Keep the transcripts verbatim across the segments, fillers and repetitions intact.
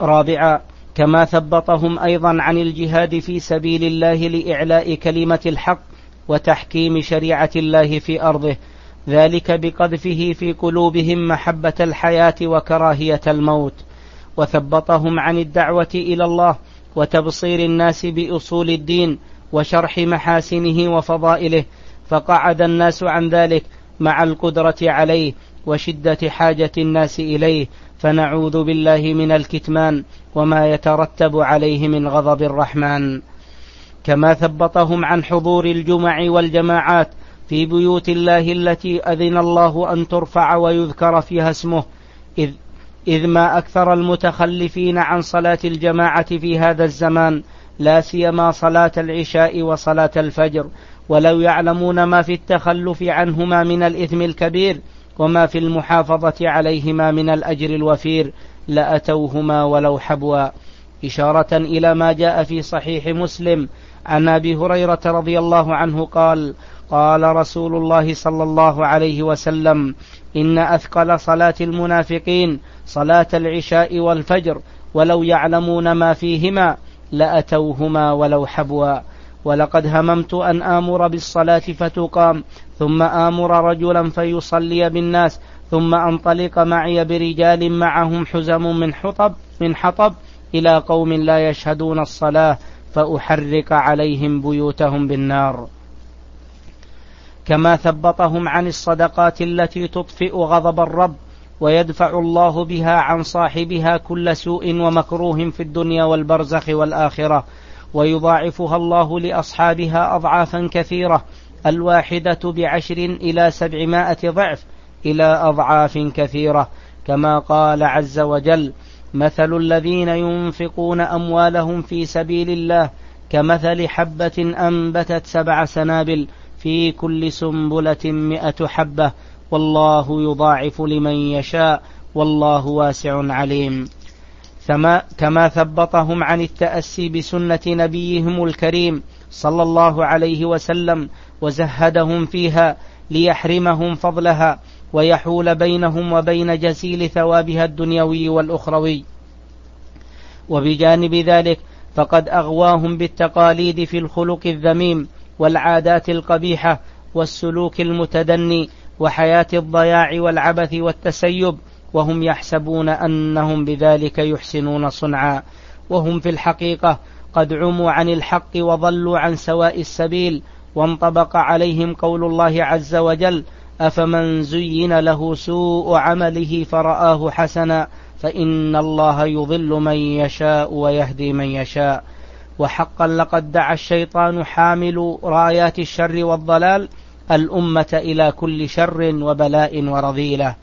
رابعا، كما ثبطهم أيضا عن الجهاد في سبيل الله لإعلاء كلمة الحق وتحكيم شريعة الله في أرضه، ذلك بقذفه في قلوبهم محبة الحياة وكراهية الموت. وثبطهم عن الدعوة إلى الله وتبصير الناس بأصول الدين وشرح محاسنه وفضائله، فقعد الناس عن ذلك مع القدرة عليه وشدة حاجة الناس إليه، فنعوذ بالله من الكتمان وما يترتب عليه من غضب الرحمن. كما ثبطهم عن حضور الجمع والجماعات في بيوت الله التي أذن الله أن ترفع ويذكر فيها اسمه، إذ, إذ ما أكثر المتخلفين عن صلاة الجماعة في هذا الزمان، لا سيما صلاة العشاء وصلاة الفجر، ولو يعلمون ما في التخلف عنهما من الإثم الكبير وما في المحافظة عليهما من الأجر الوفير لأتوهما ولو حبوا. إشارة إلى ما جاء في صحيح مسلم عن أبي هريرة رضي الله عنه قال: قال رسول الله صلى الله عليه وسلم: إن أثقل صلاة المنافقين صلاة العشاء والفجر، ولو يعلمون ما فيهما لأتوهما ولو حبوا. ولقد هممت أن آمر بالصلاة فتقام، ثم آمر رجلا فيصلي بالناس، ثم أنطلق معي برجال معهم حزم من حطب من حطب إلى قوم لا يشهدون الصلاة فأحرق عليهم بيوتهم بالنار. كما ثبطهم عن الصدقات التي تطفئ غضب الرب ويدفع الله بها عن صاحبها كل سوء ومكروه في الدنيا والبرزخ والآخرة، ويضاعفها الله لأصحابها أضعافا كثيرة، الواحدة بعشر إلى سبعمائة ضعف إلى أضعاف كثيرة، كما قال عز وجل: مثل الذين ينفقون أموالهم في سبيل الله كمثل حبة أنبتت سبع سنابل في كل سنبلة مئة حبة والله يضاعف لمن يشاء والله واسع عليم. كما ثبطهم عن التأسي بسنة نبيهم الكريم صلى الله عليه وسلم وزهدهم فيها ليحرمهم فضلها ويحول بينهم وبين جزيل ثوابها الدنيوي والأخروي. وبجانب ذلك فقد أغواهم بالتقاليد في الخلق الذميم والعادات القبيحة والسلوك المتدني وحياة الضياع والعبث والتسيب، وهم يحسبون أنهم بذلك يحسنون صنعا، وهم في الحقيقة قد عموا عن الحق وضلوا عن سواء السبيل. وانطبق عليهم قول الله عز وجل: أفمن زين له سوء عمله فرآه حسنا فإن الله يضل من يشاء ويهدي من يشاء. وحقا لقد دعا الشيطان حامل رايات الشر والضلال الأمة إلى كل شر وبلاء ورذيلة.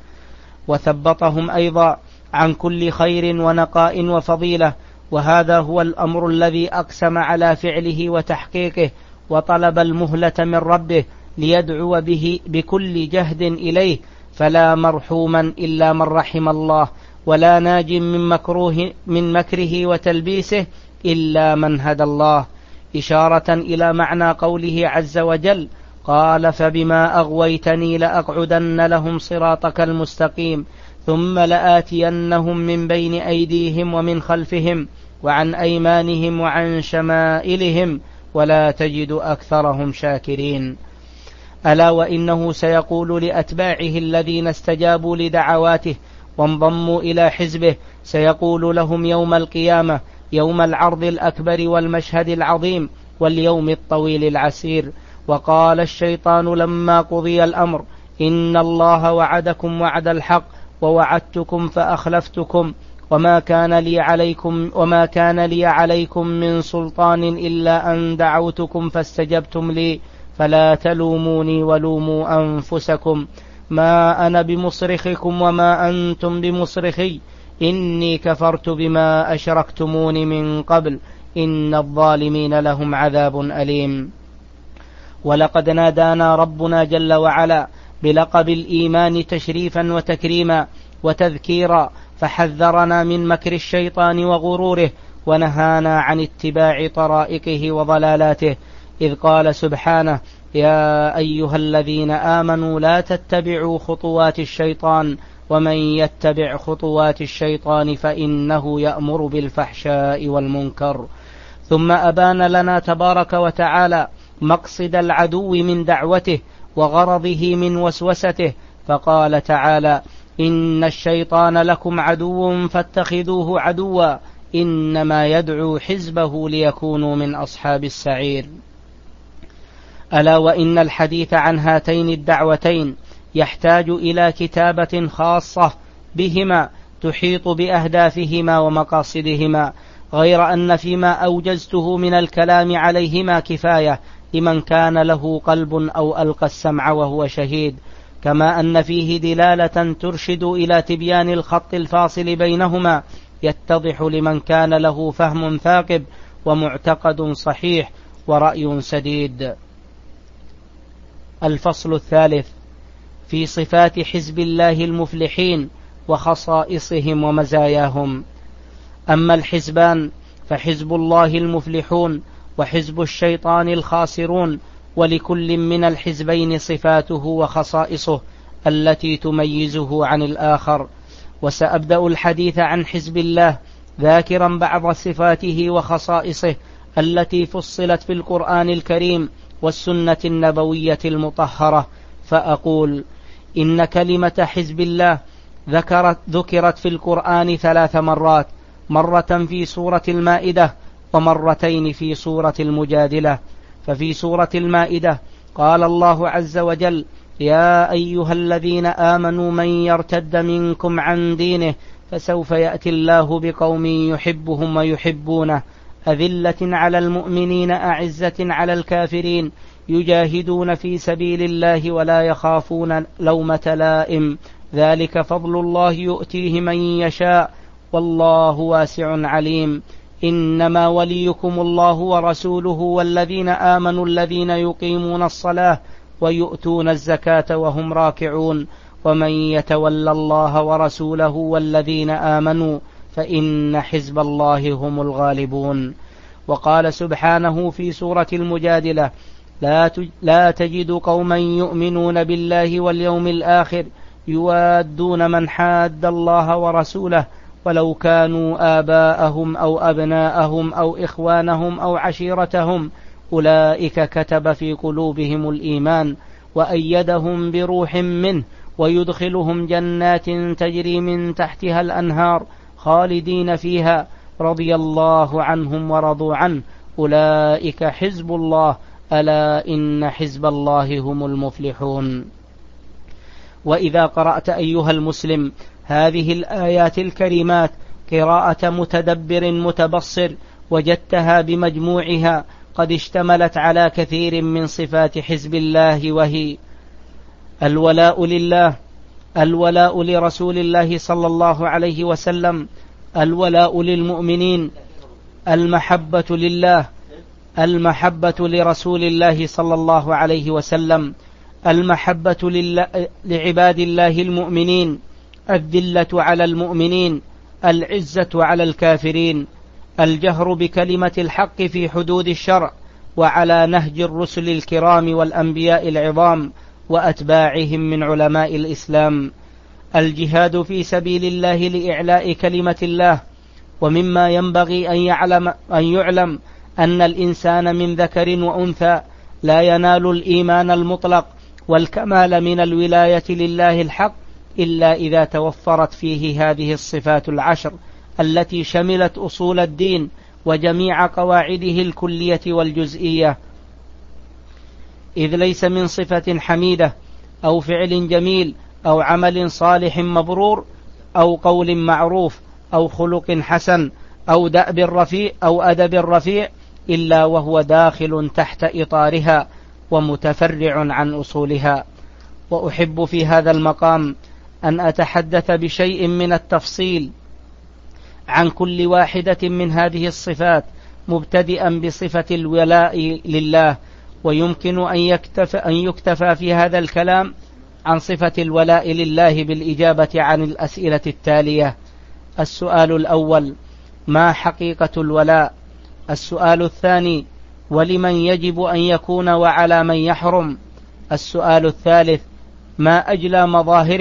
وثبطهم أيضا عن كل خير ونقاء وفضيلة، وهذا هو الأمر الذي أقسم على فعله وتحقيقه، وطلب المهلة من ربه ليدعو به بكل جهد إليه، فلا مرحوما إلا من رحم الله، ولا ناج من مكروه من مكره وتلبيسه إلا من هدى الله، إشارة إلى معنى قوله عز وجل: قال فبما أغويتني لأقعدن لهم صراطك المستقيم ثم لآتينهم من بين أيديهم ومن خلفهم وعن أيمانهم وعن شمائلهم ولا تجد أكثرهم شاكرين. ألا وإنه سيقول لأتباعه الذين استجابوا لدعواته وانضموا إلى حزبه، سيقول لهم يوم القيامة، يوم العرض الأكبر والمشهد العظيم واليوم الطويل العسير: وقال الشيطان لما قضي الأمر إن الله وعدكم وعد الحق ووعدتكم فأخلفتكم وما كان لي عليكم وما كان لي عليكم من سلطان إلا أن دعوتكم فاستجبتم لي فلا تلوموني ولوموا أنفسكم ما أنا بمصرخكم وما أنتم بمصرخي إني كفرت بما أشركتمون من قبل إن الظالمين لهم عذاب أليم. ولقد نادانا ربنا جل وعلا بلقب الإيمان تشريفا وتكريما وتذكيرا، فحذرنا من مكر الشيطان وغروره، ونهانا عن اتباع طرائقه وضلالاته، إذ قال سبحانه: يا أيها الذين آمنوا لا تتبعوا خطوات الشيطان ومن يتبع خطوات الشيطان فإنه يأمر بالفحشاء والمنكر. ثم أبان لنا تبارك وتعالى مقصد العدو من دعوته وغرضه من وسوسته، فقال تعالى: إن الشيطان لكم عدو فاتخذوه عدوا إنما يدعو حزبه ليكونوا من أصحاب السعير. ألا وإن الحديث عن هاتين الدعوتين يحتاج إلى كتابة خاصة بهما تحيط بأهدافهما ومقاصدهما، غير أن فيما أوجزته من الكلام عليهما كفاية لمن كان له قلب أو ألقى السمع وهو شهيد، كما أن فيه دلالة ترشد إلى تبيان الخط الفاصل بينهما يتضح لمن كان له فهم ثاقب ومعتقد صحيح ورأي سديد. الفصل الثالث في صفات حزب الله المفلحين وخصائصهم ومزاياهم. أما الحزبان فحزب الله المفلحون وحزب الشيطان الخاسرون، ولكل من الحزبين صفاته وخصائصه التي تميزه عن الآخر. وسأبدأ الحديث عن حزب الله ذاكرا بعض صفاته وخصائصه التي فصلت في القرآن الكريم والسنة النبوية المطهرة، فأقول: إن كلمة حزب الله ذكرت, ذكرت في القرآن ثلاث مرات، مرة في سورة المائدة ومرتين في سورة المجادلة. ففي سورة المائدة قال الله عز وجل: يا أيها الذين آمنوا من يرتد منكم عن دينه فسوف يأتي الله بقوم يحبهم ويحبونه أذلة على المؤمنين أعزة على الكافرين يجاهدون في سبيل الله ولا يخافون لومة لائم ذلك فضل الله يؤتيه من يشاء والله واسع عليم. إنما وليكم الله ورسوله والذين آمنوا الذين يقيمون الصلاة ويؤتون الزكاة وهم راكعون ومن يتولى الله ورسوله والذين آمنوا فإن حزب الله هم الغالبون. وقال سبحانه في سورة المجادلة: لا تجد قوما يؤمنون بالله واليوم الآخر يوادون من حاد الله ورسوله ولو كانوا آباءهم أو أبناءهم أو إخوانهم أو عشيرتهم أولئك كتب في قلوبهم الإيمان وأيدهم بروح منه ويدخلهم جنات تجري من تحتها الأنهار خالدين فيها رضي الله عنهم ورضوا عنه أولئك حزب الله ألا إن حزب الله هم المفلحون. وإذا قرأت أيها المسلم هذه الآيات الكريمات قراءة متدبر متبصر وجدتها بمجموعها قد اشتملت على كثير من صفات حزب الله، وهي الولاء لله، الولاء لرسول الله صلى الله عليه وسلم، الولاء للمؤمنين، المحبة لله، المحبة لرسول الله صلى الله عليه وسلم، المحبة لعباد الله المؤمنين، الذلة على المؤمنين، العزة على الكافرين، الجهر بكلمة الحق في حدود الشرع وعلى نهج الرسل الكرام والأنبياء العظام وأتباعهم من علماء الإسلام، الجهاد في سبيل الله لإعلاء كلمة الله. ومما ينبغي أن يعلم, أن يعلم أن الإنسان من ذكر وأنثى لا ينال الإيمان المطلق والكمال من الولاية لله الحق إلا إذا توفرت فيه هذه الصفات العشر التي شملت أصول الدين وجميع قواعده الكلية والجزئية، إذ ليس من صفة حميدة أو فعل جميل أو عمل صالح مبرور أو قول معروف أو خلق حسن أو دأب رفيع أو أدب رفيع إلا وهو داخل تحت إطارها ومتفرع عن أصولها. وأحب في هذا المقام أن أتحدث بشيء من التفصيل عن كل واحدة من هذه الصفات، مبتدئا بصفة الولاء لله، ويمكن أن يكتفى, أن يكتفى في هذا الكلام عن صفة الولاء لله بالإجابة عن الأسئلة التالية. السؤال الأول: ما حقيقة الولاء؟ السؤال الثاني: ولمن يجب أن يكون وعلى من يحرم؟ السؤال الثالث: ما أجلى مظاهره؟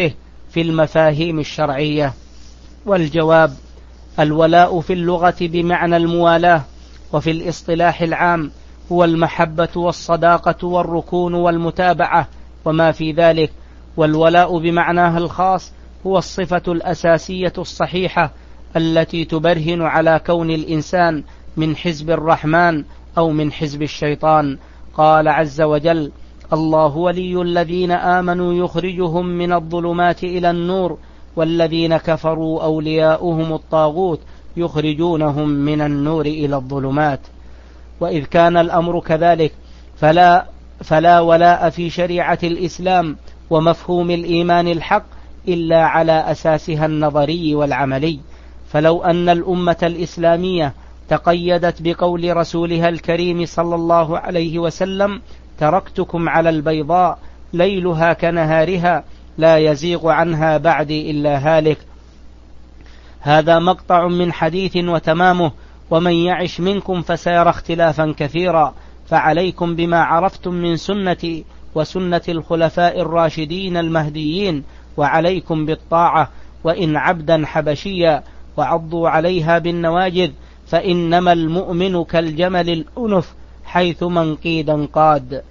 في المفاهيم الشرعية. والجواب: الولاء في اللغة بمعنى الموالاة، وفي الاصطلاح العام هو المحبة والصداقة والركون والمتابعة وما في ذلك. والولاء بمعناها الخاص هو الصفة الأساسية الصحيحة التي تبرهن على كون الإنسان من حزب الرحمن أو من حزب الشيطان. قال عز وجل: الله ولي الذين آمنوا يخرجهم من الظلمات إلى النور والذين كفروا أولياؤهم الطاغوت يخرجونهم من النور إلى الظلمات. وإذ كان الأمر كذلك فلا, فلا ولاء في شريعة الإسلام ومفهوم الإيمان الحق إلا على أساسها النظري والعملي. فلو أن الأمة الإسلامية تقيدت بقول رسولها الكريم صلى الله عليه وسلم: تركتكم على البيضاء ليلها كنهارها لا يزيغ عنها بعدي إلا هالك، هذا مقطع من حديث وتمامه: ومن يعش منكم فسيرى اختلافا كثيرا، فعليكم بما عرفتم من سنتي وسنة الخلفاء الراشدين المهديين، وعليكم بالطاعة وإن عبدا حبشيا، وعضوا عليها بالنواجذ، فإنما المؤمن كالجمل الأنف حيث من قيدا قاد.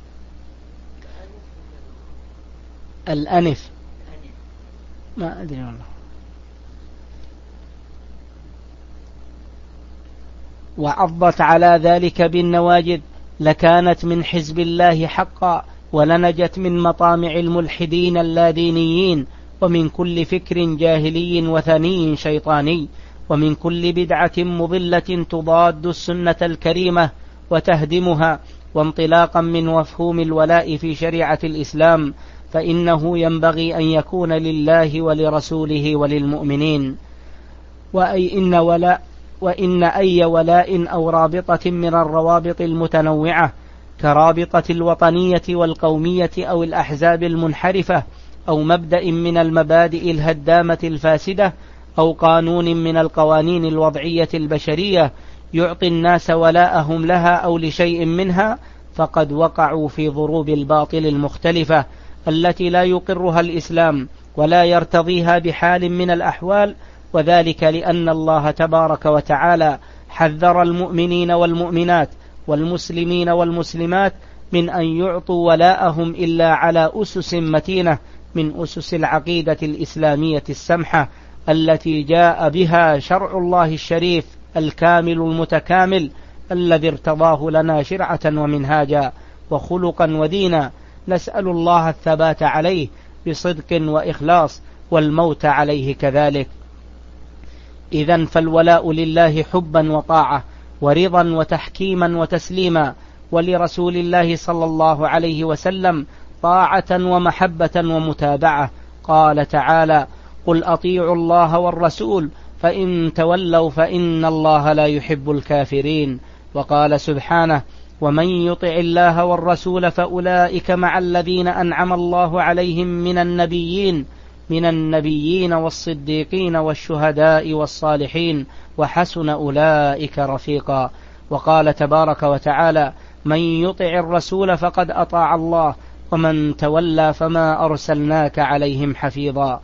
الأنف ما أدري والله. وعضت على ذلك بالنواجذ لكانت من حزب الله حقا، ولنجت من مطامع الملحدين اللادينيين، ومن كل فكر جاهلي وثني شيطاني، ومن كل بدعة مضلة تضاد السنة الكريمة وتهدمها. وانطلاقا من مفهوم الولاء في شريعة الإسلام، فإنه ينبغي أن يكون لله ولرسوله وللمؤمنين. وأي إن ولاء وإن أي ولاء أو رابطة من الروابط المتنوعة كرابطة الوطنية والقومية أو الأحزاب المنحرفة، أو مبدأ من المبادئ الهدامة الفاسدة، أو قانون من القوانين الوضعية البشرية يعطي الناس ولاءهم لها أو لشيء منها، فقد وقعوا في ضروب الباطل المختلفة التي لا يقرها الإسلام ولا يرتضيها بحال من الأحوال. وذلك لأن الله تبارك وتعالى حذر المؤمنين والمؤمنات والمسلمين والمسلمات من أن يعطوا ولاءهم إلا على أسس متينة من أسس العقيدة الإسلامية السمحة التي جاء بها شرع الله الشريف الكامل المتكامل الذي ارتضاه لنا شرعة ومنهاجا وخلقا ودينا، نسأل الله الثبات عليه بصدق وإخلاص والموت عليه كذلك. إذن فالولاء لله حبا وطاعة ورضا وتحكيما وتسليما، ولرسول الله صلى الله عليه وسلم طاعة ومحبة ومتابعة. قال تعالى: قل أطيعوا الله والرسول فإن تولوا فإن الله لا يحب الكافرين. وقال سبحانه: ومن يطع الله والرسول فأولئك مع الذين أنعم الله عليهم من النبيين من النبيين والصديقين والشهداء والصالحين وحسن أولئك رفيقا. وقال تبارك وتعالى: من يطع الرسول فقد أطاع الله ومن تولى فما أرسلناك عليهم حفيظا.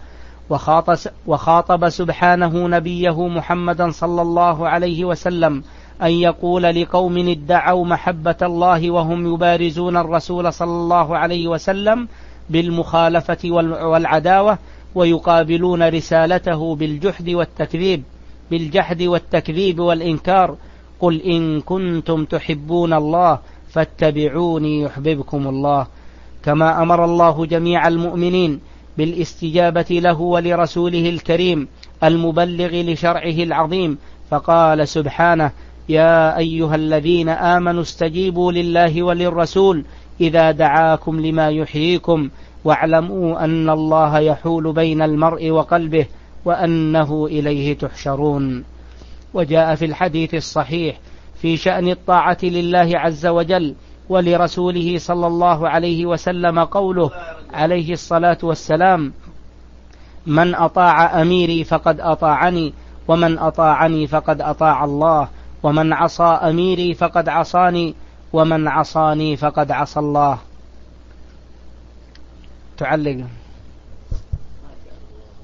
وخاطب سبحانه نبيه محمدا صلى الله عليه وسلم أن يقول لقوم ادعوا محبة الله وهم يبارزون الرسول صلى الله عليه وسلم بالمخالفة والعداوة، ويقابلون رسالته بالجحد والتكذيب بالجحد والتكذيب والإنكار: قل إن كنتم تحبون الله فاتبعوني يحببكم الله. كما أمر الله جميع المؤمنين بالاستجابة له ولرسوله الكريم المبلغ لشرعه العظيم، فقال سبحانه: يا أيها الذين آمنوا استجيبوا لله وللرسول إذا دعاكم لما يحييكم واعلموا أن الله يحول بين المرء وقلبه وأنه إليه تحشرون. وجاء في الحديث الصحيح في شأن الطاعة لله عز وجل ولرسوله صلى الله عليه وسلم قوله عليه الصلاة والسلام: من أطاع أميري فقد أطاعني، ومن أطاعني فقد أطاع الله، ومن عصى أميري فقد عصاني، ومن عصاني فقد عصى الله. تعلق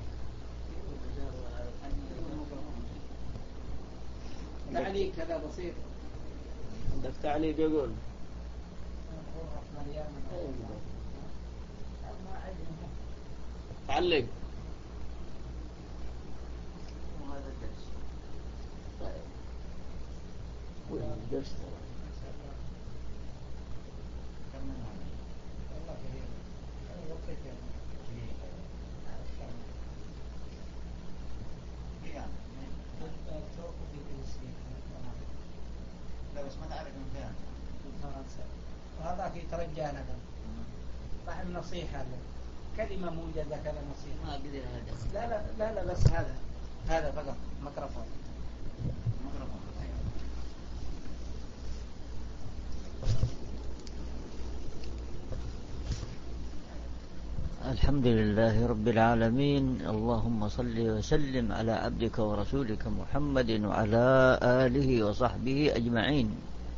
تعليق كذا بسيط. عندك تعليق يقول تعلق. وهذا الدرس. طيب. والدرس لا بس ما تعرف من فين. فرنسا. وهذاك يترجى لنا. طعم نصيحة له. كلمة موجزة كذا نصيحة. ما قدر هذا. لا لا لا لا بس هذا هذا فقط ميكروفون. ميكروفون. الحمد لله رب العالمين، اللهم صل وسلم على عبدك ورسولك محمد وعلى آله وصحبه أجمعين.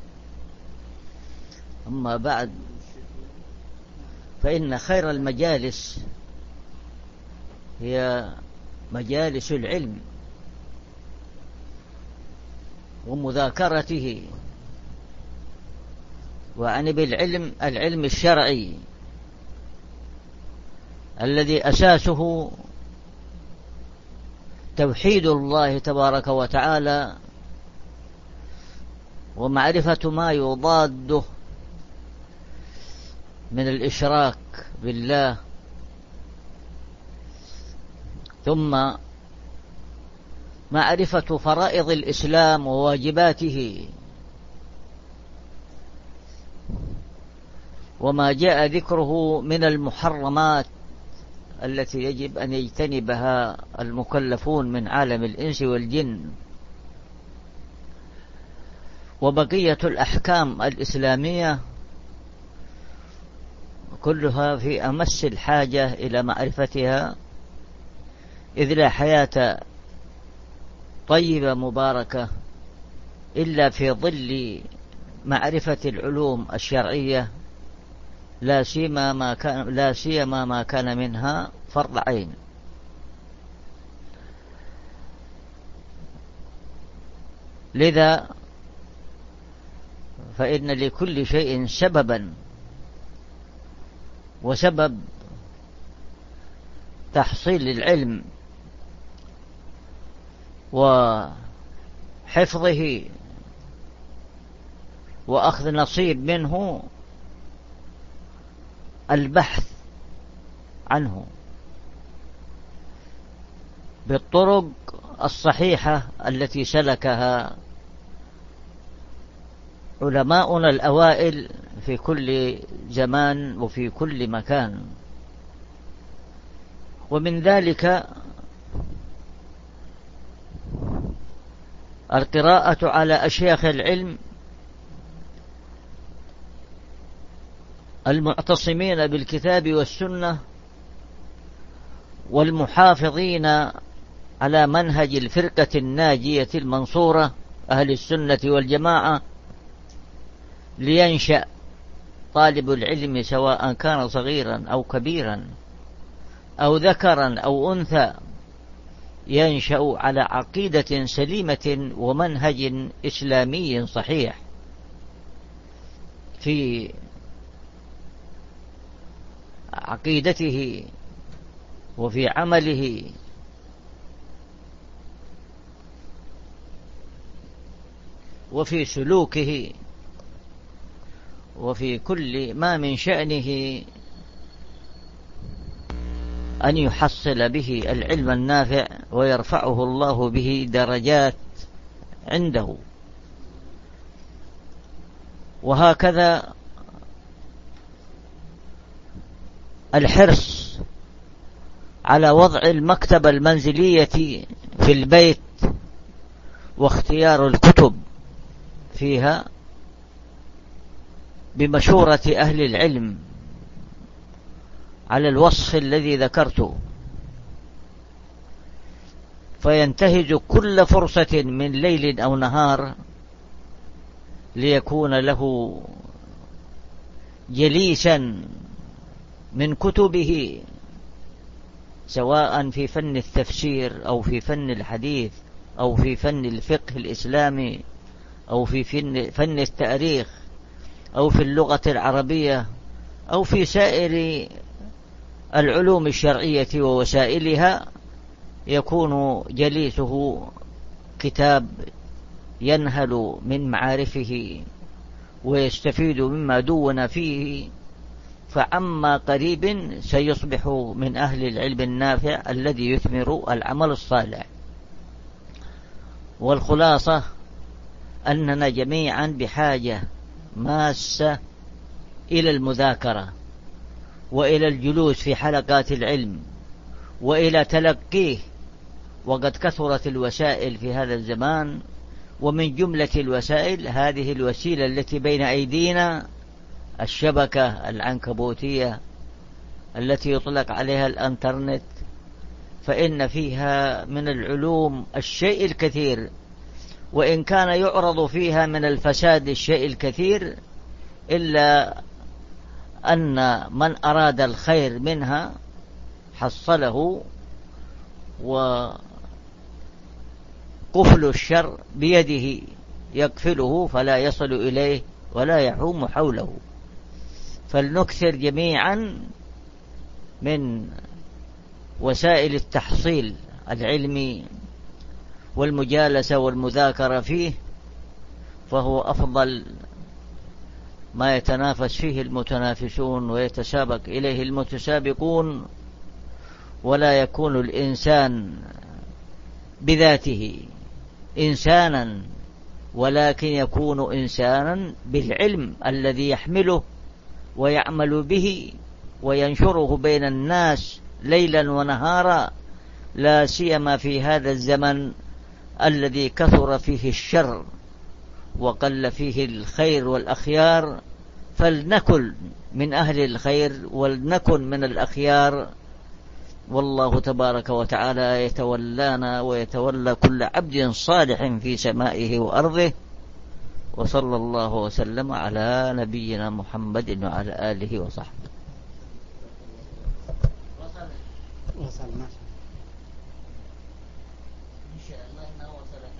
أما بعد، فإن خير المجالس هي مجالس العلم ومذاكرته، وعني بالعلم العلم الشرعي الذي أساسه توحيد الله تبارك وتعالى ومعرفة ما يضاده من الإشراك بالله، ثم معرفة فرائض الإسلام وواجباته وما جاء ذكره من المحرمات التي يجب أن يجتنبها المكلفون من عالم الإنس والجن، وبقية الأحكام الإسلامية كلها في أمس الحاجة إلى معرفتها، إذ لا حياة طيبة مباركة إلا في ظل معرفة العلوم الشرعية، لا سيما ما كان لا سيما ما كان منها فرض عين. لذا فإن لكل شيء سببا، وسبب تحصيل العلم وحفظه وأخذ نصيب منه البحث عنه بالطرق الصحيحة التي سلكها علماؤنا الأوائل في كل زمان وفي كل مكان. ومن ذلك القراءة على أشياخ العلم المعتصمين بالكتاب والسنة والمحافظين على منهج الفرقة الناجية المنصورة أهل السنة والجماعة، لينشأ طالب العلم سواء كان صغيرا أو كبيرا أو ذكرا أو أنثى ينشأ على عقيدة سليمة ومنهج إسلامي صحيح في عقيدته وفي عمله وفي سلوكه وفي كل ما من شأنه أن يحصل به العلم النافع ويرفعه الله به درجات عنده. وهكذا الحرص على وضع المكتبة المنزلية في البيت واختيار الكتب فيها بمشورة أهل العلم على الوصف الذي ذكرته، فينتهز كل فرصة من ليل أو نهار ليكون له جليسا من كتبه، سواء في فن التفسير أو في فن الحديث أو في فن الفقه الإسلامي أو في فن, فن التاريخ أو في اللغة العربية أو في سائر العلوم الشرعية ووسائلها، يكون جليسه كتاب ينهل من معارفه ويستفيد مما دون فيه، فعما قريب سيصبح من أهل العلم النافع الذي يثمر العمل الصالح. والخلاصة أننا جميعا بحاجة ماسة إلى المذاكرة وإلى الجلوس في حلقات العلم وإلى تلقيه، وقد كثرت الوسائل في هذا الزمان، ومن جملة الوسائل هذه الوسيلة التي بين أيدينا، الشبكة العنكبوتية التي يطلق عليها الانترنت، فإن فيها من العلوم الشيء الكثير، وإن كان يعرض فيها من الفساد الشيء الكثير، إلا أن من أراد الخير منها حصله، وقفل الشر بيده يقفله فلا يصل إليه ولا يحوم حوله. فلنكثر جميعا من وسائل التحصيل العلمي والمجالسة والمذاكرة فيه، فهو أفضل ما يتنافس فيه المتنافسون ويتسابق إليه المتسابقون، ولا يكون الإنسان بذاته إنسانا، ولكن يكون إنسانا بالعلم الذي يحمله ويعمل به وينشره بين الناس ليلا ونهارا، لا سيما في هذا الزمن الذي كثر فيه الشر وقل فيه الخير والأخيار. فلنكن من أهل الخير ولنكن من الأخيار، والله تبارك وتعالى يتولانا ويتولى كل عبد صالح في سمائه وأرضه. وصلى الله وسلم على نبينا محمد وعلى آله وصحبه. وصلنا إن شاء الله.